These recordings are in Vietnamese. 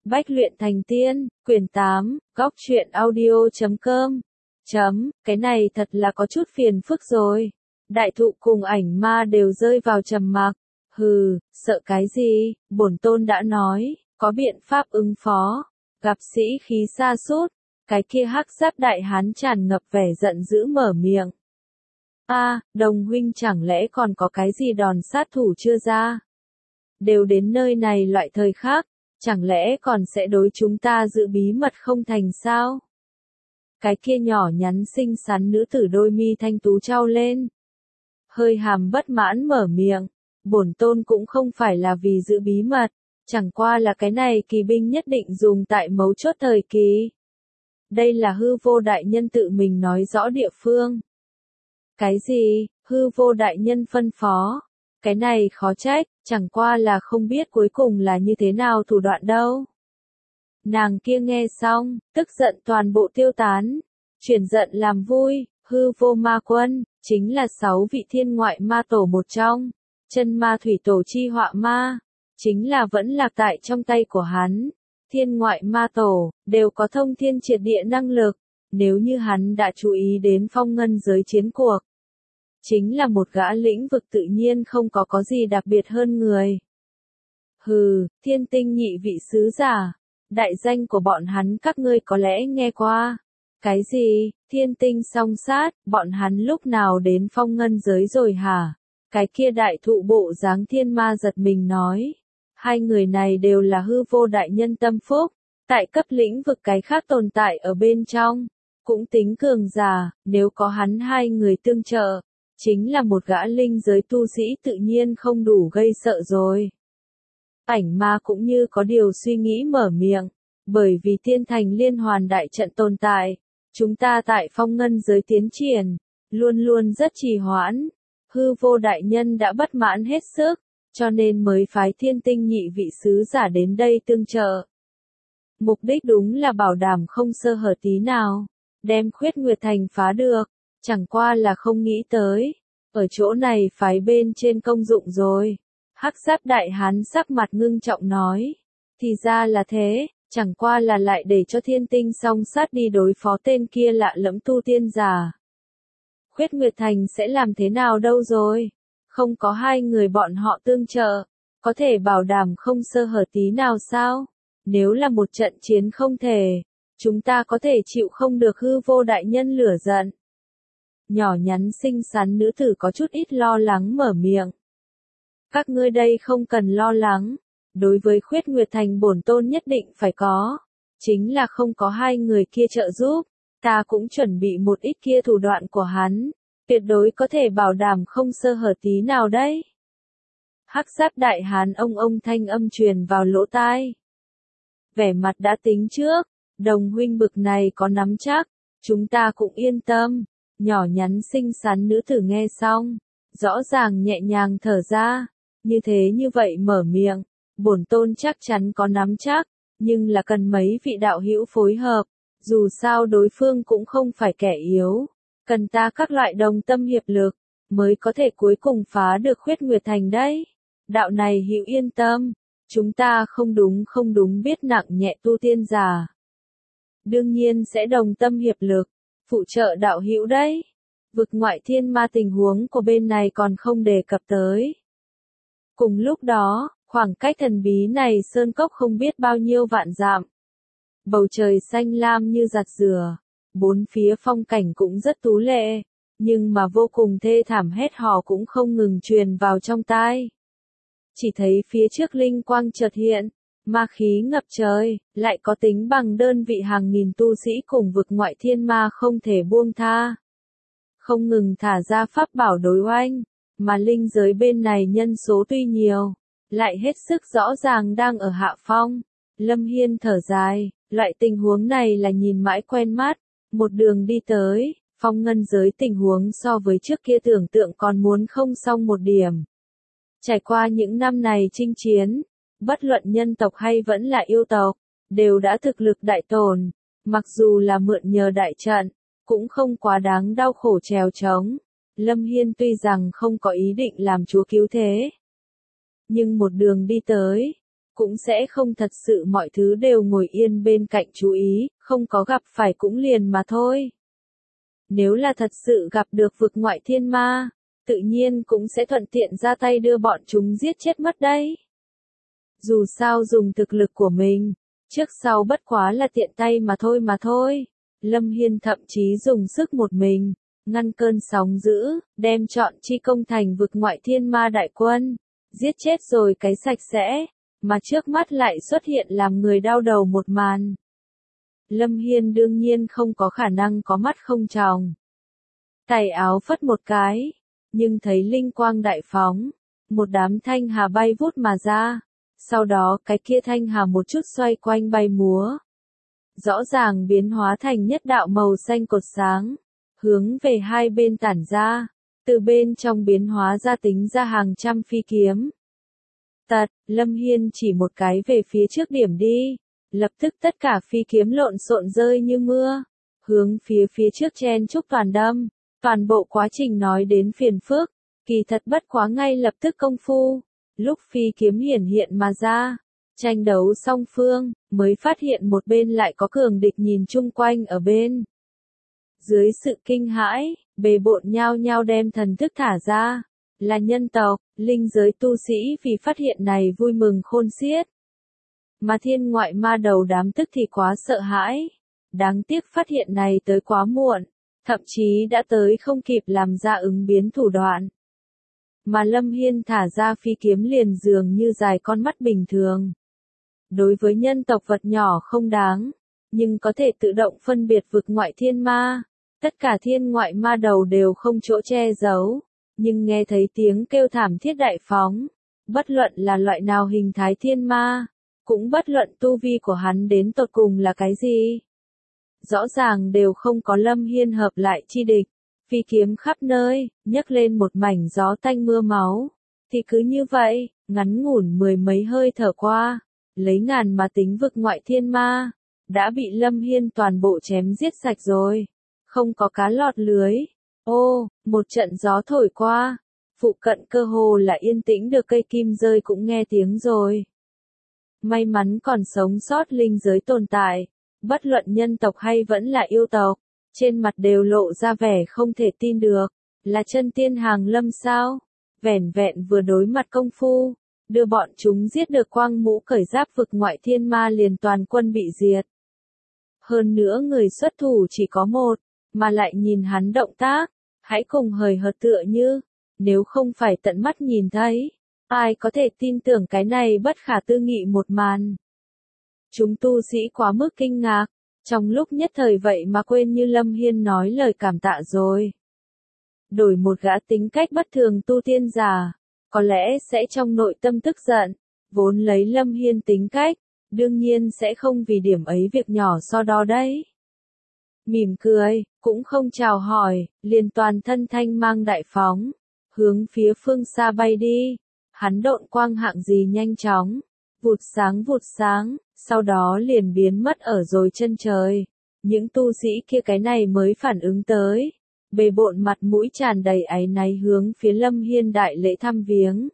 Bách luyện thành tiên, quyển 8, góc truyện audio.com. Cái này thật là có chút phiền phức rồi. Đại thụ cùng ảnh ma đều rơi vào trầm mặc. Hừ, sợ cái gì, bổn tôn đã nói, có biện pháp ứng phó. Gặp sĩ khí sa sút, cái kia hắc giáp đại hán tràn ngập vẻ giận dữ mở miệng. Đồng huynh chẳng lẽ còn có cái gì đòn sát thủ chưa ra? Đều đến nơi này loại thời khắc, chẳng lẽ còn sẽ đối chúng ta giữ bí mật không thành sao? Cái kia nhỏ nhắn xinh xắn nữ tử đôi mi thanh tú trao lên. Hơi hàm bất mãn mở miệng, bổn tôn cũng không phải là vì giữ bí mật, chẳng qua là cái này kỳ binh nhất định dùng tại mấu chốt thời kỳ. Đây là hư vô đại nhân tự mình nói rõ địa phương. Cái gì, hư vô đại nhân phân phó? Cái này khó trách, chẳng qua là không biết cuối cùng là như thế nào thủ đoạn đâu. Nàng kia nghe xong, tức giận toàn bộ tiêu tán, chuyển giận làm vui, hư vô ma quân, chính là 6 vị thiên ngoại ma tổ một trong, chân ma thủy tổ chi họa ma, chính là vẫn lạc tại trong tay của hắn. Thiên ngoại ma tổ, đều có thông thiên triệt địa năng lực, nếu như hắn đã chú ý đến phong ngân giới chiến cuộc. Chính là một gã lĩnh vực tự nhiên không có gì đặc biệt hơn người. Hừ, thiên tinh nhị vị sứ giả, đại danh của bọn hắn các ngươi có lẽ nghe qua. Cái gì, thiên tinh song sát, bọn hắn lúc nào đến phong ngân giới rồi hả? Cái kia đại thụ bộ dáng thiên ma giật mình nói. Hai người này đều là hư vô đại nhân tâm phúc, tại cấp lĩnh vực cái khác tồn tại ở bên trong, cũng tính cường giả, nếu có hắn hai người tương trợ, chính là một gã linh giới tu sĩ tự nhiên không đủ gây sợ rồi. Ảnh ma cũng như có điều suy nghĩ mở miệng, bởi vì tiên thành liên hoàn đại trận tồn tại, chúng ta tại phong ngân giới tiến triển, luôn luôn rất trì hoãn, hư vô đại nhân đã bất mãn hết sức, cho nên mới phái thiên tinh nhị vị sứ giả đến đây tương trợ. Mục đích đúng là bảo đảm không sơ hở tí nào, đem Khuyết Nguyệt Thành phá được, chẳng qua là không nghĩ tới, ở chỗ này phái bên trên công dụng rồi. Hắc giáp đại hán sắc mặt ngưng trọng nói, thì ra là thế, chẳng qua là lại để cho thiên tinh song sát đi đối phó tên kia lạ lẫm tu tiên giả. Khuyết Nguyệt Thành sẽ làm thế nào đâu rồi? Không có hai người bọn họ tương trợ, có thể bảo đảm không sơ hở tí nào sao? Nếu là một trận chiến không thể, chúng ta có thể chịu không được hư vô đại nhân lửa giận. Nhỏ nhắn xinh xắn nữ tử có chút ít lo lắng mở miệng. Các ngươi đây không cần lo lắng, đối với Khuyết Nguyệt Thành bổn tôn nhất định phải có, chính là không có hai người kia trợ giúp, ta cũng chuẩn bị một ít kia thủ đoạn của hắn, tuyệt đối có thể bảo đảm không sơ hở tí nào đấy. Hắc giáp đại hán ông thanh âm truyền vào lỗ tai. Vẻ mặt đã tính trước, đồng huynh bực này có nắm chắc, chúng ta cũng yên tâm. Nhỏ nhắn xinh xắn nữ tử nghe xong, rõ ràng nhẹ nhàng thở ra, như thế như vậy mở miệng, bổn tôn chắc chắn có nắm chắc, nhưng là cần mấy vị đạo hữu phối hợp, dù sao đối phương cũng không phải kẻ yếu, cần ta các loại đồng tâm hiệp lực, mới có thể cuối cùng phá được Khuyết Nguyệt Thành đấy. Đạo này hữu yên tâm, chúng ta không đúng biết nặng nhẹ tu tiên giả. Đương nhiên sẽ đồng tâm hiệp lực, phụ trợ đạo hữu đấy. Vực ngoại thiên ma tình huống của bên này còn không đề cập tới. Cùng lúc đó, khoảng cách thần bí này sơn cốc không biết bao nhiêu vạn dặm. Bầu trời xanh lam như giặt rửa, bốn phía phong cảnh cũng rất tú lệ, nhưng mà vô cùng thê thảm hét hò cũng không ngừng truyền vào trong tai. Chỉ thấy phía trước linh quang chợt hiện, ma khí ngập trời, lại có tính bằng đơn vị hàng nghìn tu sĩ cùng vực ngoại thiên ma không thể buông tha. Không ngừng thả ra pháp bảo đối oanh, mà linh giới bên này nhân số tuy nhiều, lại hết sức rõ ràng đang ở hạ phong. Lâm Hiên thở dài, loại tình huống này là nhìn mãi quen mắt, một đường đi tới, phong ngân giới tình huống so với trước kia tưởng tượng còn muốn không xong một điểm. Trải qua những năm này chinh chiến, bất luận nhân tộc hay vẫn là yêu tộc, đều đã thực lực đại tồn, mặc dù là mượn nhờ đại trận, cũng không quá đáng đau khổ trèo trống. Lâm Hiên tuy rằng không có ý định làm chúa cứu thế, nhưng một đường đi tới, cũng sẽ không thật sự mọi thứ đều ngồi yên bên cạnh chú ý, không có gặp phải cũng liền mà thôi. Nếu là thật sự gặp được vực ngoại thiên ma, tự nhiên cũng sẽ thuận tiện ra tay đưa bọn chúng giết chết mất đấy. Dù sao dùng thực lực của mình, trước sau bất quá là tiện tay mà thôi. Lâm Hiên thậm chí dùng sức một mình, ngăn cơn sóng dữ, đem trọn chi công thành vực ngoại thiên ma đại quân, giết chết rồi cái sạch sẽ, mà trước mắt lại xuất hiện làm người đau đầu một màn. Lâm Hiên đương nhiên không có khả năng có mắt không tròng. Tay áo phất một cái, nhưng thấy linh quang đại phóng, một đám thanh hà bay vút mà ra, sau đó cái kia thanh hà một chút xoay quanh bay múa. Rõ ràng biến hóa thành nhất đạo màu xanh cột sáng, hướng về hai bên tản ra, từ bên trong biến hóa ra tính ra hàng trăm phi kiếm. Tật, Lâm Hiên chỉ một cái về phía trước điểm đi, lập tức tất cả phi kiếm lộn xộn rơi như mưa, hướng phía trước chen chúc toàn đâm, toàn bộ quá trình nói đến phiền phức, kỳ thật bất quá ngay lập tức công phu, lúc phi kiếm hiển hiện mà ra. Tranh đấu song phương, mới phát hiện một bên lại có cường địch nhìn chung quanh ở bên. Dưới sự kinh hãi, bề bộn nhao nhao đem thần thức thả ra. Là nhân tộc, linh giới tu sĩ vì phát hiện này vui mừng khôn xiết. Mà thiên ngoại ma đầu đám tức thì quá sợ hãi. Đáng tiếc phát hiện này tới quá muộn, thậm chí đã tới không kịp làm ra ứng biến thủ đoạn. Mà Lâm Hiên thả ra phi kiếm liền dường như dài con mắt bình thường. Đối với nhân tộc vật nhỏ không đáng, nhưng có thể tự động phân biệt vực ngoại thiên ma. Tất cả thiên ngoại ma đầu đều không chỗ che giấu, nhưng nghe thấy tiếng kêu thảm thiết đại phóng. Bất luận là loại nào hình thái thiên ma, cũng bất luận tu vi của hắn đến tột cùng là cái gì. Rõ ràng đều không có Lâm Hiên hợp lại chi địch, phi kiếm khắp nơi, nhấc lên một mảnh gió tanh mưa máu. Thì cứ như vậy, ngắn ngủn mười mấy hơi thở qua. Lấy ngàn mà tính vực ngoại thiên ma, đã bị Lâm Hiên toàn bộ chém giết sạch rồi, không có cá lọt lưới. Ô, một trận gió thổi qua, phụ cận cơ hồ là yên tĩnh được cây kim rơi cũng nghe tiếng rồi. May mắn còn sống sót linh giới tồn tại, bất luận nhân tộc hay vẫn là yêu tộc, trên mặt đều lộ ra vẻ không thể tin được, là chân tiên hàng lâm sao, vẻn vẹn vừa đối mặt công phu. Đưa bọn chúng giết được quang mũ cởi giáp vực ngoại thiên ma liền toàn quân bị diệt. Hơn nữa người xuất thủ chỉ có một, mà lại nhìn hắn động tác, hãy cùng hời hợt tựa như, nếu không phải tận mắt nhìn thấy, ai có thể tin tưởng cái này bất khả tư nghị một màn. Chúng tu sĩ quá mức kinh ngạc, trong lúc nhất thời vậy mà quên như Lâm Hiên nói lời cảm tạ rồi. Đổi một gã tính cách bất thường tu tiên giả, có lẽ sẽ trong nội tâm tức giận, vốn lấy Lâm Hiên tính cách, đương nhiên sẽ không vì điểm ấy việc nhỏ so đo đấy. Mỉm cười, cũng không chào hỏi, liền toàn thân thanh mang đại phóng, hướng phía phương xa bay đi, hắn độn quang hạng gì nhanh chóng, vụt sáng, sau đó liền biến mất ở rồi chân trời. Những tu sĩ kia cái này mới phản ứng tới. Bề bộn mặt mũi tràn đầy áy náy hướng phía Lâm Hiên đại lễ thăm viếng.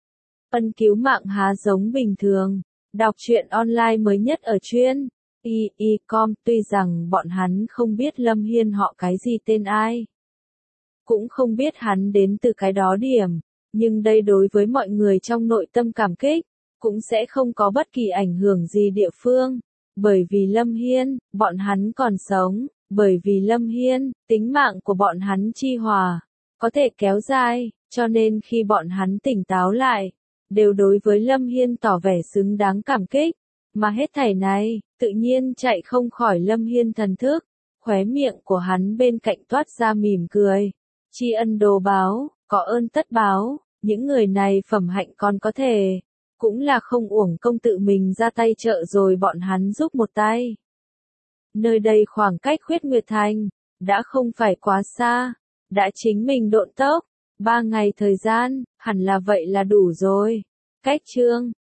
Ân cứu mạng há giống bình thường. Đọc truyện online mới nhất ở chuyên y.com, tuy rằng bọn hắn không biết Lâm Hiên họ cái gì tên ai. Cũng không biết hắn đến từ cái đó điểm, nhưng đây đối với mọi người trong nội tâm cảm kích, cũng sẽ không có bất kỳ ảnh hưởng gì địa phương. Bởi vì Lâm Hiên, bọn hắn còn sống. Bởi vì Lâm Hiên, tính mạng của bọn hắn chi hòa, có thể kéo dài, cho nên khi bọn hắn tỉnh táo lại, đều đối với Lâm Hiên tỏ vẻ xứng đáng cảm kích, mà hết thảy này, tự nhiên chạy không khỏi Lâm Hiên thần thức, khóe miệng của hắn bên cạnh toát ra mỉm cười, tri ân đồ báo, có ơn tất báo, những người này phẩm hạnh còn có thể, cũng là không uổng công tự mình ra tay trợ rồi bọn hắn giúp một tay. Nơi đây khoảng cách Khuyết Nguyệt Thành, đã không phải quá xa, đã chính mình độn tốc, 3 ngày thời gian, hẳn là vậy là đủ rồi. Cách chương